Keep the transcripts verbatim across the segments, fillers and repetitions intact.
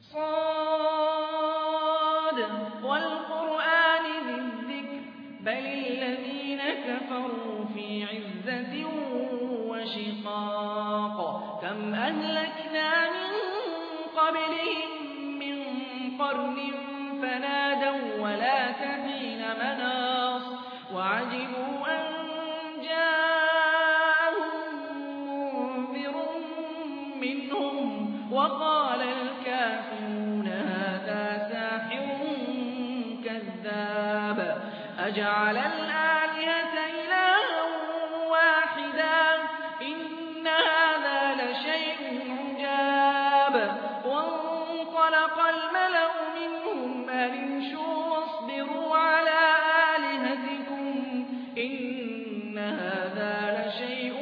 صاد والقرآن ذي الذكر بل الذين كفروا في عزة وشقاق كم أهلكنا من قبلهم من قرن فنادوا ولا تحين مناص وعجبوا أن جاءهم منذر منهم وقال الكافرون هذا ساحر كذاب أجعل الآلهة إلها واحدا إن هذا لشيء عجاب وانطلق الملأ منهم أن امشوا واصبروا على آلهتكم إن هذا لشيء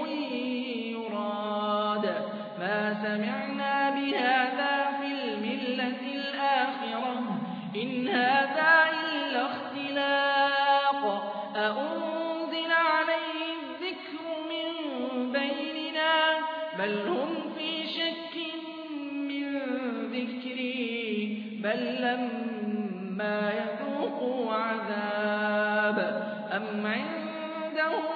يراد ما سمعنا بهذا في الملة الآخرة إن هذا إلا اختلاق أأنزل عليه الذكر من بيننا بل هم في شك من ذكري بل لما يذوقوا عذاب أم عندهم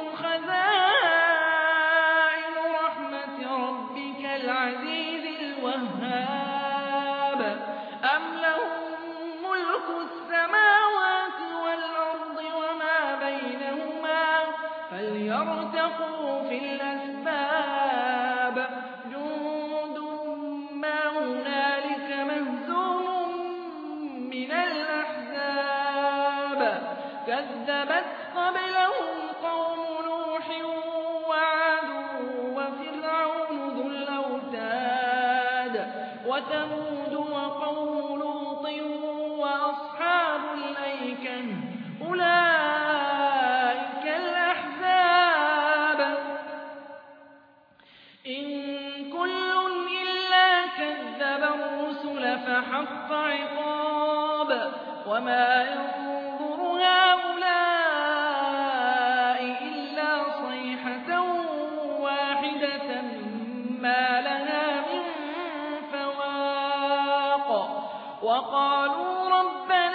خزائن رحمة ربك العزيز الوهاب أم لهم ملك السماوات والأرض وما بينهما فليرتقوا في الأسباب جند ما هنالك مهزوم من الأحزاب كذبت قبلهم قوم نوح وعاد وفرعون ذو الأوتاد وثمود وقوم لوط وأصحاب الأيكة أولئك الأحزاب إن كل إلا كذب الرسل فحق عقاب وما ينظر هؤلاء إلا صيحة واحدة ما لها من فواق وقالوا ربنا